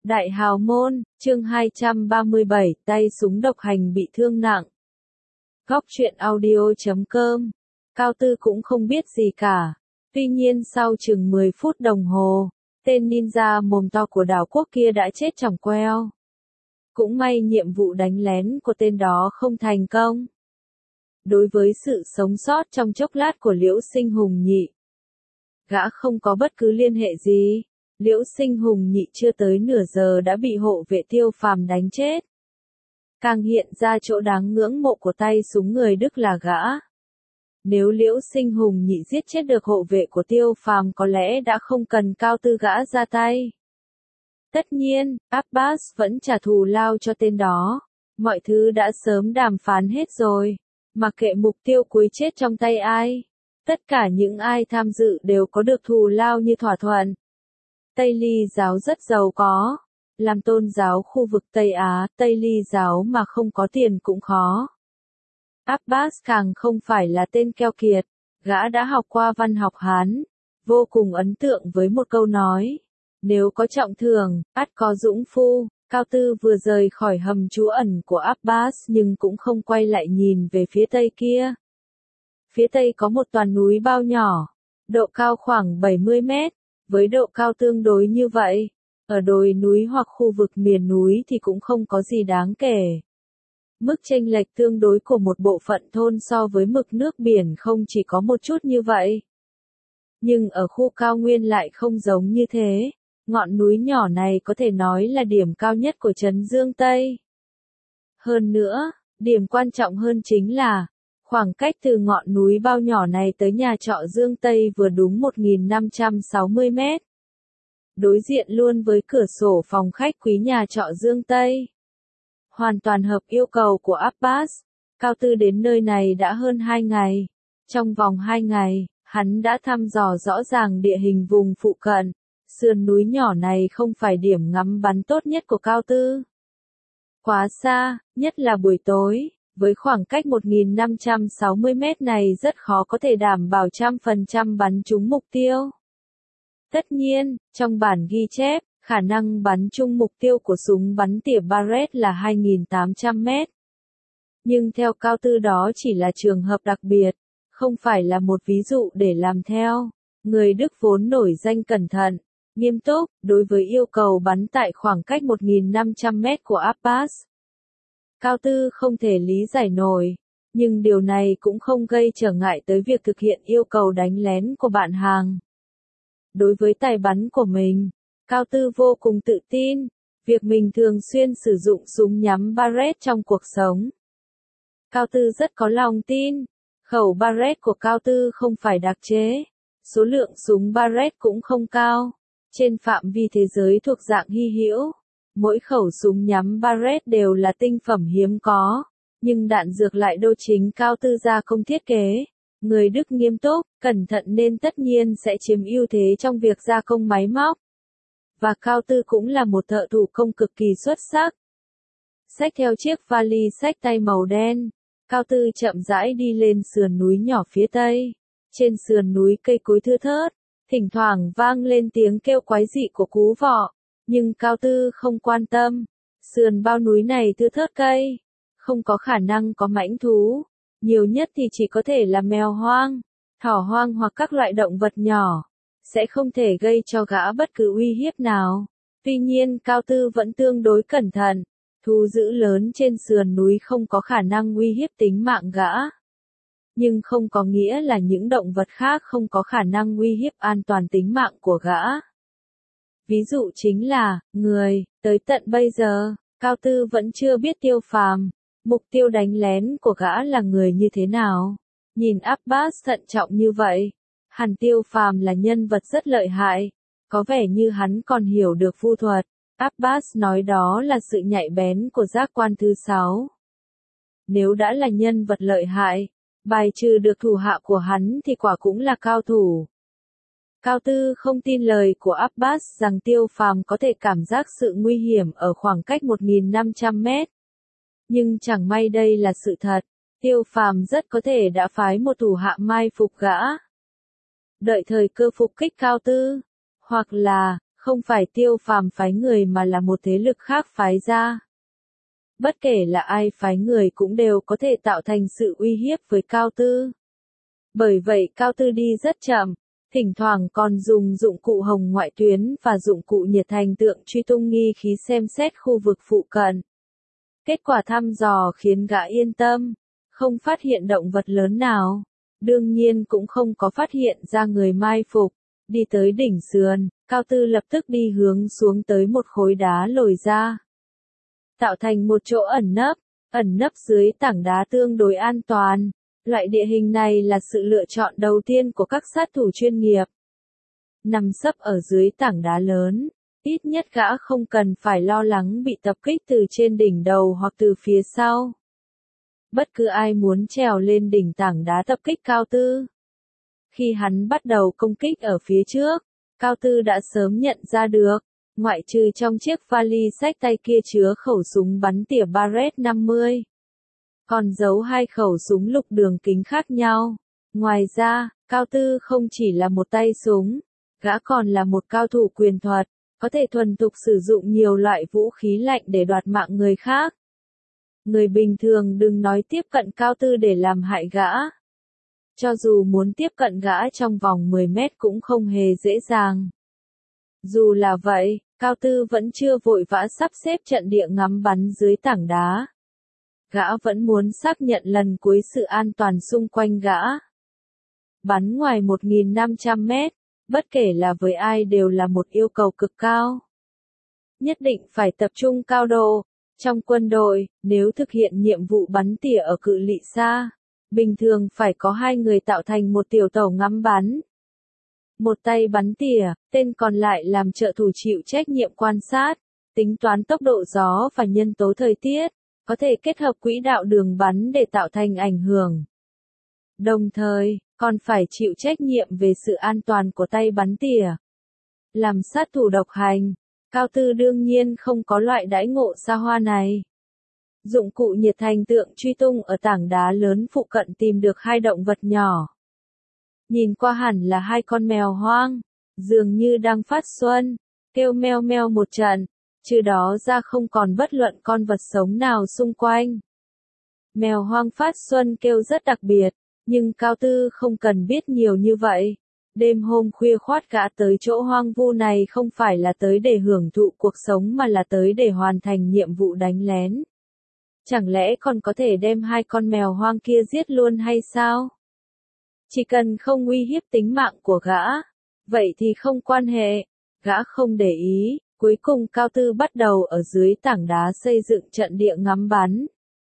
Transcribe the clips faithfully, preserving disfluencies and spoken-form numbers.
Đại hào môn, chương hai trăm ba mươi bảy, tay súng độc hành bị thương nặng. Góc truyện audio chấm com. Cao Tư cũng không biết gì cả. Tuy nhiên sau chừng mười phút đồng hồ, tên ninja mồm to của đảo quốc kia đã chết chỏng queo. Cũng may nhiệm vụ đánh lén của tên đó không thành công. Đối với sự sống sót trong chốc lát của Liễu Sinh Hùng Nhị, gã không có bất cứ liên hệ gì. Liễu Sinh Hùng Nhị chưa tới nửa giờ đã bị hộ vệ Tiêu Phàm đánh chết. Càng hiện ra chỗ đáng ngưỡng mộ của tay súng người Đức là gã. Nếu Liễu Sinh Hùng Nhị giết chết được hộ vệ của Tiêu Phàm có lẽ đã không cần Cao Tư gã ra tay. Tất nhiên, Abbas vẫn trả thù lao cho tên đó. Mọi thứ đã sớm đàm phán hết rồi. Mặc kệ mục tiêu cuối chết trong tay ai. Tất cả những ai tham dự đều có được thù lao như thỏa thuận. Tây Ly giáo rất giàu có. Làm tôn giáo khu vực Tây Á, Tây Ly giáo mà không có tiền cũng khó. Abbas càng không phải là tên keo kiệt. Gã đã học qua văn học Hán. Vô cùng ấn tượng với một câu nói. Nếu có trọng thưởng, ắt có dũng phu. Cao Tư vừa rời khỏi hầm trú ẩn của Abbas nhưng cũng không quay lại nhìn về phía tây kia. Phía tây có một toàn núi bao nhỏ. Độ cao khoảng bảy mươi mét. Với độ cao tương đối như vậy, ở đồi núi hoặc khu vực miền núi thì cũng không có gì đáng kể. Mức chênh lệch tương đối của một bộ phận thôn so với mực nước biển không chỉ có một chút như vậy. Nhưng ở khu cao nguyên lại không giống như thế. Ngọn núi nhỏ này có thể nói là điểm cao nhất của trấn Dương Tây. Hơn nữa, điểm quan trọng hơn chính là, khoảng cách từ ngọn núi bao nhỏ này tới nhà trọ Dương Tây vừa đúng một nghìn năm trăm sáu mươi mét. Đối diện luôn với cửa sổ phòng khách quý nhà trọ Dương Tây. Hoàn toàn hợp yêu cầu của Abbas. Cao Tư đến nơi này đã hơn hai ngày. Trong vòng hai ngày, hắn đã thăm dò rõ ràng địa hình vùng phụ cận. Sườn núi nhỏ này không phải điểm ngắm bắn tốt nhất của Cao Tư. Quá xa, nhất là buổi tối. Với khoảng cách một nghìn năm trăm sáu mươi mét này rất khó có thể đảm bảo trăm phần trăm bắn trúng mục tiêu. Tất nhiên, trong bản ghi chép, khả năng bắn trúng mục tiêu của súng bắn tỉa Barrett là hai nghìn tám trăm mét. Nhưng theo Cao Tư đó chỉ là trường hợp đặc biệt, không phải là một ví dụ để làm theo. Người Đức vốn nổi danh cẩn thận, nghiêm túc, đối với yêu cầu bắn tại khoảng cách một nghìn năm trăm mét của Abbas. Cao Tư không thể lý giải nổi, nhưng điều này cũng không gây trở ngại tới việc thực hiện yêu cầu đánh lén của bạn hàng. Đối với tài bắn của mình, Cao Tư vô cùng tự tin, việc mình thường xuyên sử dụng súng nhắm Barrett trong cuộc sống. Cao Tư rất có lòng tin, khẩu Barrett của Cao Tư không phải đặc chế, số lượng súng Barrett cũng không cao, trên phạm vi thế giới thuộc dạng hy hữu. Mỗi khẩu súng nhắm Barrett đều là tinh phẩm hiếm có, nhưng đạn dược lại đô chính Cao Tư gia công thiết kế. Người Đức nghiêm túc, cẩn thận nên tất nhiên sẽ chiếm ưu thế trong việc gia công máy móc. Và Cao Tư cũng là một thợ thủ công cực kỳ xuất sắc. Xách theo chiếc vali xách tay màu đen, Cao Tư chậm rãi đi lên sườn núi nhỏ phía tây. Trên sườn núi cây cối thưa thớt, thỉnh thoảng vang lên tiếng kêu quái dị của cú vọ. Nhưng Cao Tư không quan tâm, sườn bao núi này thưa thớt cây, không có khả năng có mãnh thú, nhiều nhất thì chỉ có thể là mèo hoang, thỏ hoang hoặc các loại động vật nhỏ, sẽ không thể gây cho gã bất cứ uy hiếp nào. Tuy nhiên Cao Tư vẫn tương đối cẩn thận, thú dữ lớn trên sườn núi không có khả năng uy hiếp tính mạng gã. Nhưng không có nghĩa là những động vật khác không có khả năng uy hiếp an toàn tính mạng của gã. Ví dụ chính là, người, tới tận bây giờ, Cao Tư vẫn chưa biết Tiêu Phàm, mục tiêu đánh lén của gã là người như thế nào. Nhìn Abbas thận trọng như vậy, hẳn Tiêu Phàm là nhân vật rất lợi hại, có vẻ như hắn còn hiểu được vu thuật. Abbas nói đó là sự nhạy bén của giác quan thứ sáu. Nếu đã là nhân vật lợi hại, bài trừ được thủ hạ của hắn thì quả cũng là cao thủ. Cao Tư không tin lời của Abbas rằng Tiêu Phàm có thể cảm giác sự nguy hiểm ở khoảng cách một nghìn năm trăm mét. Nhưng chẳng may đây là sự thật, Tiêu Phàm rất có thể đã phái một thủ hạ mai phục gã. Đợi thời cơ phục kích Cao Tư, hoặc là, Không phải Tiêu Phàm phái người mà là một thế lực khác phái ra. Bất kể là ai phái người cũng đều có thể tạo thành sự uy hiếp với Cao Tư. Bởi vậy Cao Tư đi rất chậm, thỉnh thoảng còn dùng dụng cụ hồng ngoại tuyến và dụng cụ nhiệt thành tượng truy tung nghi khí xem xét khu vực phụ cận. Kết quả thăm dò khiến gã yên tâm, không phát hiện động vật lớn nào. Đương nhiên cũng không có phát hiện ra người mai phục. Đi tới đỉnh sườn, Cao Tư lập tức đi hướng xuống tới một khối đá lồi ra. Tạo thành một chỗ ẩn nấp, ẩn nấp dưới tảng đá tương đối an toàn. Loại địa hình này là sự lựa chọn đầu tiên của các sát thủ chuyên nghiệp. Nằm sấp ở dưới tảng đá lớn, ít nhất gã không cần phải lo lắng bị tập kích từ trên đỉnh đầu hoặc từ phía sau. Bất cứ ai muốn trèo lên đỉnh tảng đá tập kích Cao Tư. Khi hắn bắt đầu công kích ở phía trước, Cao Tư đã sớm nhận ra được, ngoại trừ trong chiếc vali xách tay kia chứa khẩu súng bắn tỉa Barrett năm mươi. Còn giấu hai khẩu súng lục đường kính khác nhau. Ngoài ra, Cao Tư không chỉ là một tay súng, gã còn là một cao thủ quyền thuật, có thể thuần thục sử dụng nhiều loại vũ khí lạnh để đoạt mạng người khác. Người bình thường đừng nói tiếp cận Cao Tư để làm hại gã. Cho dù muốn tiếp cận gã trong vòng mười mét cũng không hề dễ dàng. Dù là vậy, Cao Tư vẫn chưa vội vã sắp xếp trận địa ngắm bắn dưới tảng đá. Gã vẫn muốn xác nhận lần cuối sự an toàn xung quanh gã. Bắn ngoài một nghìn năm trăm mét, bất kể là với ai đều là một yêu cầu cực cao. Nhất định phải tập trung cao độ. Trong quân đội, nếu thực hiện nhiệm vụ bắn tỉa ở cự ly xa, bình thường phải có hai người tạo thành một tiểu tổ ngắm bắn. Một tay bắn tỉa, tên còn lại làm trợ thủ chịu trách nhiệm quan sát, tính toán tốc độ gió và nhân tố thời tiết, có thể kết hợp quỹ đạo đường bắn để tạo thành ảnh hưởng. Đồng thời, còn phải chịu trách nhiệm về sự an toàn của tay bắn tỉa. Làm sát thủ độc hành, Cao Tư đương nhiên không có loại đãi ngộ xa hoa này. Dụng cụ nhiệt thành tượng truy tung ở tảng đá lớn phụ cận tìm được hai động vật nhỏ. Nhìn qua hẳn là hai con mèo hoang, dường như đang phát xuân, kêu meo meo một trận, trừ đó ra không còn bất luận con vật sống nào xung quanh. Mèo hoang phát xuân kêu rất đặc biệt, nhưng Cao Tư không cần biết nhiều như vậy. Đêm hôm khuya khoắt gã tới chỗ hoang vu này không phải là tới để hưởng thụ cuộc sống mà là tới để hoàn thành nhiệm vụ đánh lén. Chẳng lẽ còn có thể đem hai con mèo hoang kia giết luôn hay sao? Chỉ cần không uy hiếp tính mạng của gã, vậy thì không quan hệ, gã không để ý. Cuối cùng Cao Tư bắt đầu ở dưới tảng đá xây dựng trận địa ngắm bắn.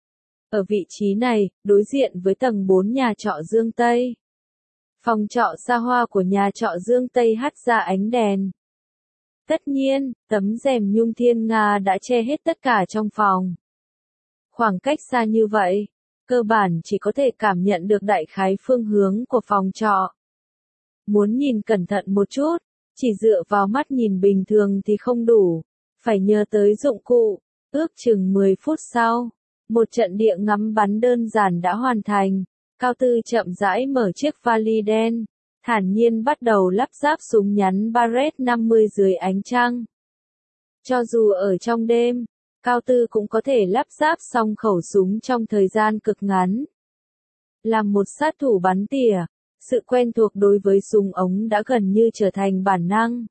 Ở vị trí này, đối diện với tầng bốn nhà trọ Dương Tây. Phòng trọ xa hoa của nhà trọ Dương Tây hắt ra ánh đèn. Tất nhiên, tấm rèm nhung thiên nga đã che hết tất cả trong phòng. Khoảng cách xa như vậy, cơ bản chỉ có thể cảm nhận được đại khái phương hướng của phòng trọ. Muốn nhìn cẩn thận một chút, chỉ dựa vào mắt nhìn bình thường thì không đủ, phải nhờ tới dụng cụ. Ước chừng mười phút sau, một trận địa ngắm bắn đơn giản đã hoàn thành. Cao Tư chậm rãi mở chiếc vali đen, thản nhiên bắt đầu lắp ráp súng nhắn Barrett năm mươi dưới ánh trăng. Cho dù ở trong đêm, Cao Tư cũng có thể lắp ráp xong khẩu súng trong thời gian cực ngắn. Làm một sát thủ bắn tỉa, sự quen thuộc đối với súng ống đã gần như trở thành bản năng.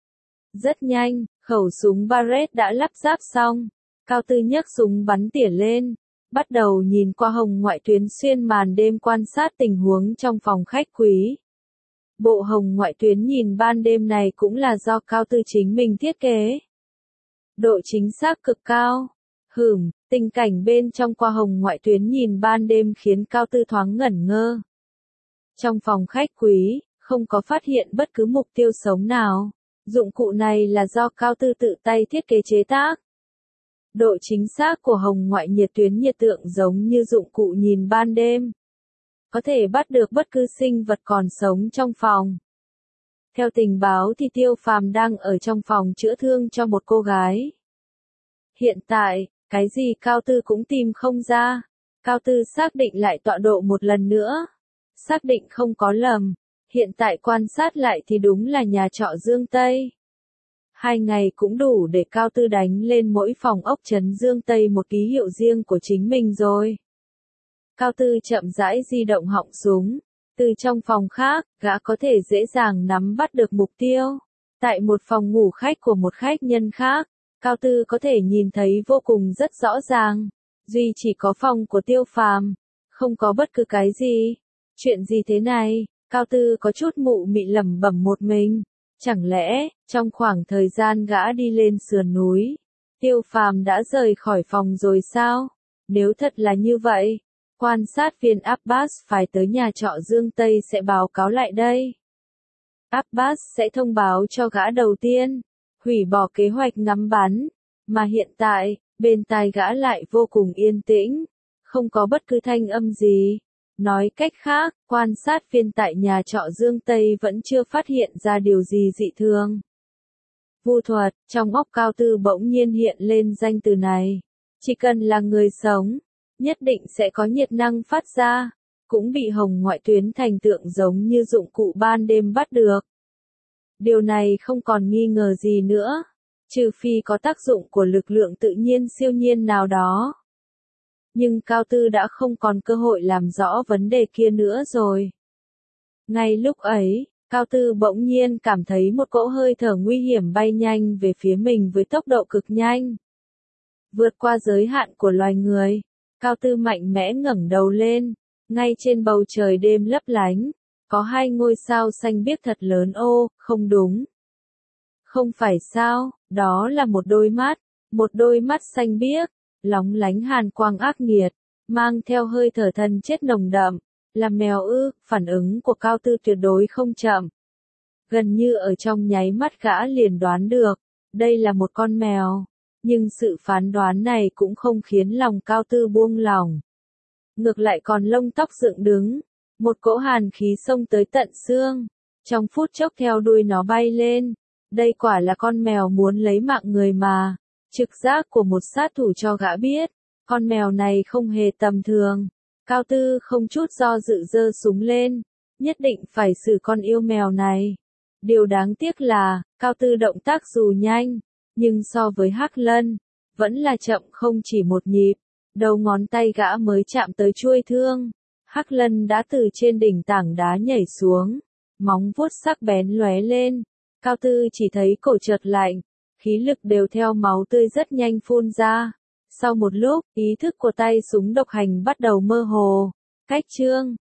Rất nhanh, khẩu súng Barrett đã lắp ráp xong. Cao Tư nhấc súng bắn tỉa lên, bắt đầu nhìn qua hồng ngoại tuyến xuyên màn đêm quan sát tình huống trong phòng khách quý. Bộ hồng ngoại tuyến nhìn ban đêm này cũng là do Cao Tư chính mình thiết kế. Độ chính xác cực cao. Hửm, tình cảnh bên trong qua hồng ngoại tuyến nhìn ban đêm khiến Cao Tư thoáng ngẩn ngơ. Trong phòng khách quý, không có phát hiện bất cứ mục tiêu sống nào. Dụng cụ này là do Cao Tư tự tay thiết kế chế tác. Độ chính xác của hồng ngoại nhiệt tuyến nhiệt tượng giống như dụng cụ nhìn ban đêm. Có thể bắt được bất cứ sinh vật còn sống trong phòng. Theo tình báo thì Tiêu Phàm đang ở trong phòng chữa thương cho một cô gái. Hiện tại, cái gì Cao Tư cũng tìm không ra. Cao Tư xác định lại tọa độ một lần nữa. Xác định không có lầm. Hiện tại quan sát lại thì đúng là nhà trọ Dương Tây. Hai ngày cũng đủ để Cao Tư đánh lên mỗi phòng ốc Trấn Dương Tây một ký hiệu riêng của chính mình rồi. Cao Tư chậm rãi di động họng súng. Từ trong phòng khác, gã có thể dễ dàng nắm bắt được mục tiêu. Tại một phòng ngủ khách của một khách nhân khác, Cao Tư có thể nhìn thấy vô cùng rất rõ ràng. Duy chỉ có phòng của Tiêu Phàm, không có bất cứ cái gì. Chuyện gì thế này? Cao Tư có chút mụ mị lẩm bẩm một mình. Chẳng lẽ, trong khoảng thời gian gã đi lên sườn núi, Tiêu Phàm đã rời khỏi phòng rồi sao? Nếu thật là như vậy, quan sát viên Abbas phải tới nhà trọ Dương Tây sẽ báo cáo lại đây. Abbas sẽ thông báo cho gã đầu tiên, hủy bỏ kế hoạch ngắm bắn, mà hiện tại, bên tai gã lại vô cùng yên tĩnh, không có bất cứ thanh âm gì. Nói cách khác, quan sát viên tại nhà trọ Dương Tây vẫn chưa phát hiện ra điều gì dị thường. Vu thuật, trong óc Cao Tư bỗng nhiên hiện lên danh từ này. Chỉ cần là người sống, nhất định sẽ có nhiệt năng phát ra, cũng bị hồng ngoại tuyến thành tượng giống như dụng cụ ban đêm bắt được. Điều này không còn nghi ngờ gì nữa, trừ phi có tác dụng của lực lượng tự nhiên siêu nhiên nào đó. Nhưng Cao Tư đã không còn cơ hội làm rõ vấn đề kia nữa rồi. Ngay lúc ấy, Cao Tư bỗng nhiên cảm thấy một cỗ hơi thở nguy hiểm bay nhanh về phía mình với tốc độ cực nhanh. Vượt qua giới hạn của loài người, Cao Tư mạnh mẽ ngẩng đầu lên, ngay trên bầu trời đêm lấp lánh, có hai ngôi sao xanh biếc thật lớn. Ô, không đúng. Không phải sao, đó là một đôi mắt, một đôi mắt xanh biếc, lóng lánh hàn quang ác nghiệt, mang theo hơi thở thân chết nồng đậm. Là mèo ư? Phản ứng của Cao Tư tuyệt đối không chậm. Gần như ở trong nháy mắt gã liền đoán được, đây là một con mèo. Nhưng sự phán đoán này cũng không khiến lòng Cao Tư buông lỏng. Ngược lại còn lông tóc dựng đứng, một cỗ hàn khí xông tới tận xương. Trong phút chốc theo đuôi nó bay lên. Đây quả là con mèo muốn lấy mạng người mà. Trực giác của một sát thủ cho gã biết, con mèo này không hề tầm thường. Cao Tư không chút do dự giơ súng lên, nhất định phải xử con yêu mèo này. Điều đáng tiếc là, Cao Tư động tác dù nhanh, nhưng so với Hắc Lân, vẫn là chậm không chỉ một nhịp. Đầu ngón tay gã mới chạm tới chuôi thương, Hắc Lân đã từ trên đỉnh tảng đá nhảy xuống, móng vuốt sắc bén lóe lên. Cao Tư chỉ thấy cổ chợt lạnh, khí lực đều theo máu tươi rất nhanh phun ra. Sau một lúc, ý thức của tay súng độc hành bắt đầu mơ hồ. Cách chương